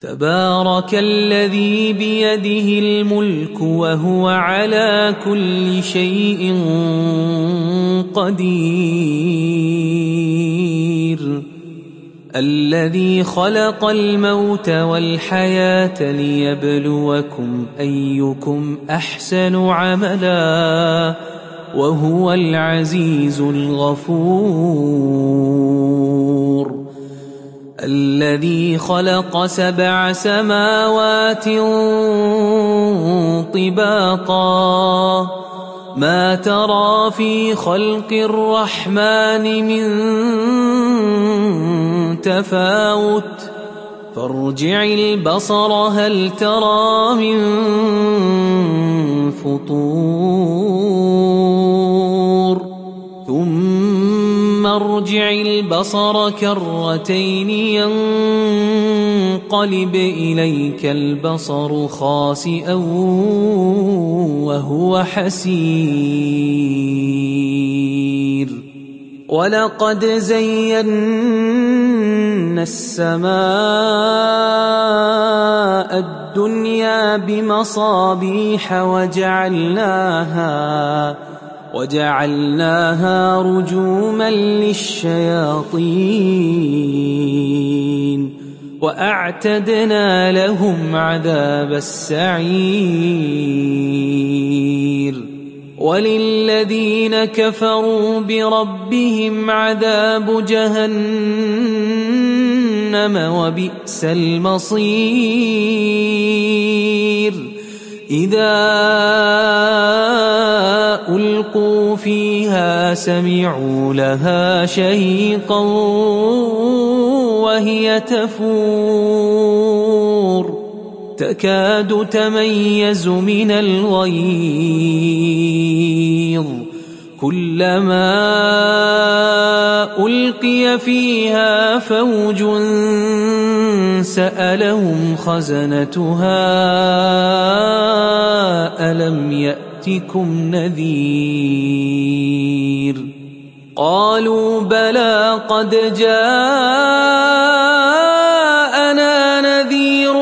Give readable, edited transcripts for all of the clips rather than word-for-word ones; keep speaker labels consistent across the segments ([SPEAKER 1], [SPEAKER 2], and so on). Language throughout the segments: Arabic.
[SPEAKER 1] تبارك الذي بيده الملك وهو على كل شيء قدير الذي خلق الموت والحياة ليبلوكم أيكم أحسن عملا وهو العزيز الغفور الذي خلق 7 سماوات طباقا ما ترى في خلق الرحمن من تفاوت فارجع البصر هل ترى من فطور ثم ارجع البصر كرتين ينقلب إليك البصر خاسئا وهو حسير ولقد زينا السماء الدنيا بمصابيح وجعلناها رجوما للشياطين وأعتدنا لهم عذاب السعير وللذين كفروا بربهم عذاب جهنم وبئس المصير إذا ألقوا فيها سمعوا لها شهيقا وهي تفور تكاد تميز من الغيظ كلما ألقي فيها فوج سألهم خزنتها ألم يأتكم نذير قالوا بلى قد جاءنا نذير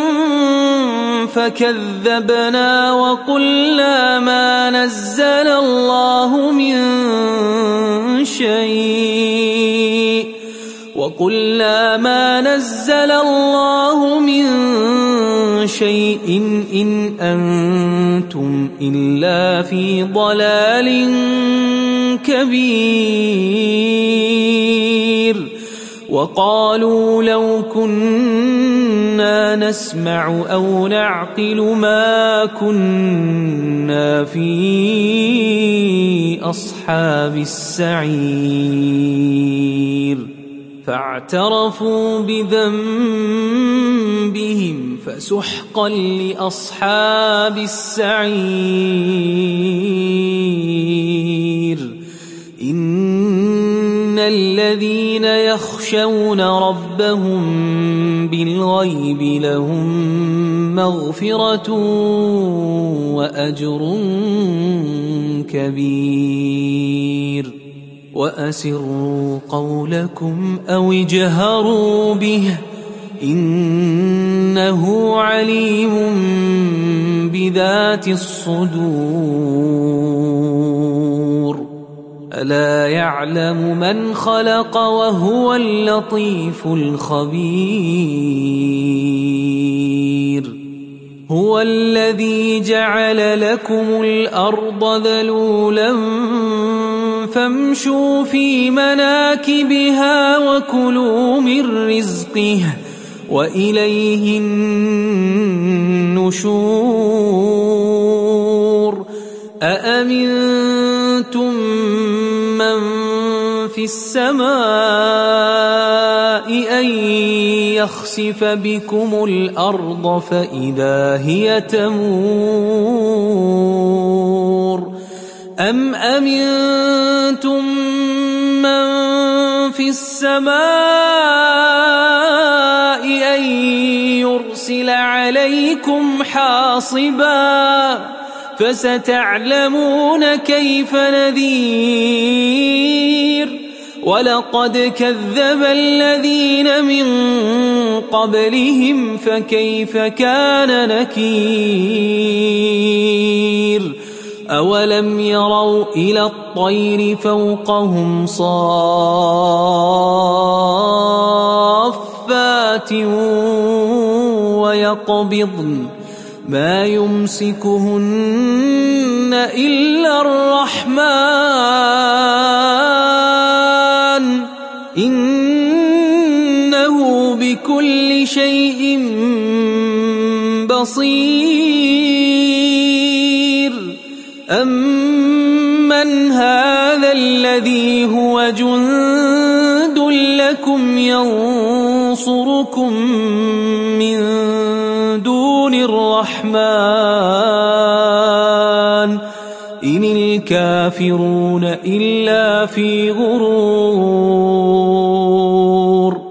[SPEAKER 1] فكذبنا وقلنا ما نزل الله من شيء إن أنتم إلا في ضلال كبير وقالوا لو كنا نسمع أو نعقل ما كنا في أصحاب السعير فاعترفوا بذنبهم فسحقا لأصحاب السعير إن الذين يخشون ربهم بالغيب لهم مغفرة وأجر كبير وأسروا قولكم أو اجهروا به إنه عليم بذات الصدور ألا يعلم من خلق وهو اللطيف الخبير هو الذي جعل لكم الأرض ذلولا فامشوا في مناكبها وكلوا من رزقه وإليه النشور أأمنتم من في السماء أن يخسف بكم الأرض فإذا هي تمور أم أمنتم من في السماء أن يرسل عليكم حاصبا فستعلمون كيف نذير ولقد كذب الذين من قبلهم فكيف كان نكير أولم يروا إلى الطير فوقهم صافات ويقبضن ما يمسكهن إلا الرحمن إنه بكل شيء بصير أمن هذا الذي هو جند لكم ينصركم من دون الرحمن إن الكافرون إلا في غرور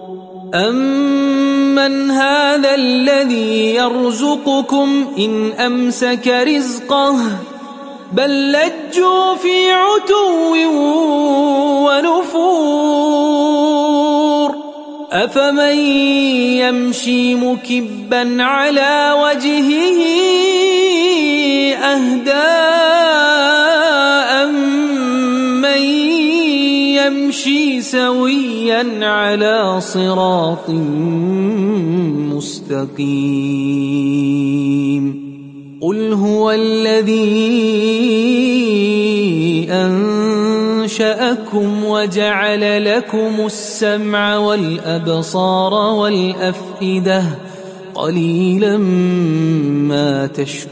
[SPEAKER 1] أمن هذا الذي يرزقكم إن أمسك رزقه بل لجوا في عتو ونفور أفمن يمشي مكبا على وجهه أهدى أمن يمشي سويا على صراط مستقيم قل هو الذي أنشأكم وجعل لكم السمع والأبصار والأفئدة قليلا ما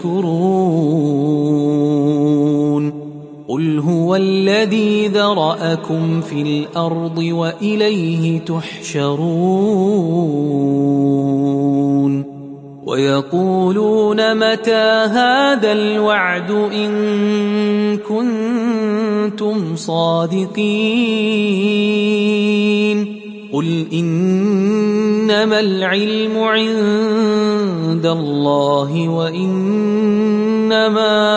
[SPEAKER 1] تشكرون قل هو الذي ذرأكم في الأرض وإليه تحشرون ويقولون متى هذا الوعد إن كنتم صادقين قل إنما العلم عند الله وإنما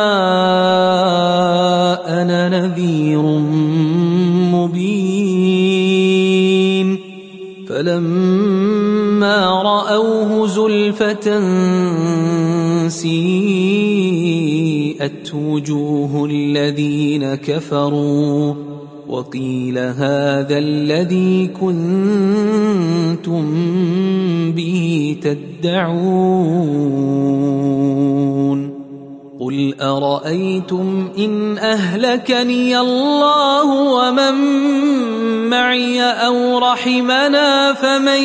[SPEAKER 1] أنا نذير مبين فلما رأوه زلفة سيئت وجوه الذين كفروا وقيل هذا الذي كنتم به تدعون قل أرأيتم إن أهلكني الله ومن معي أو رحمنا فمن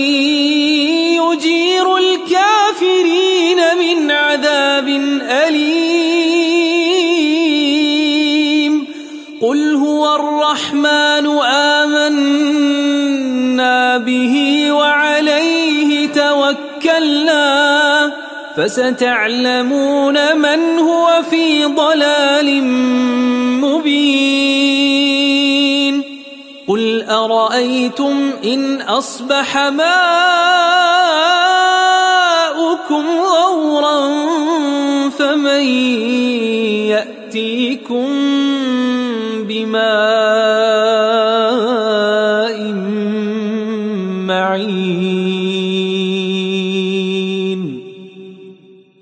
[SPEAKER 1] يجير الكافرين من عذاب أليم قل هو الرحمن آمنا به وعليه توكلنا فستعلمون من هو في ضلال مبين قل أرأيتم إن أصبح ماؤكم غورا فمن يأتيكم بماء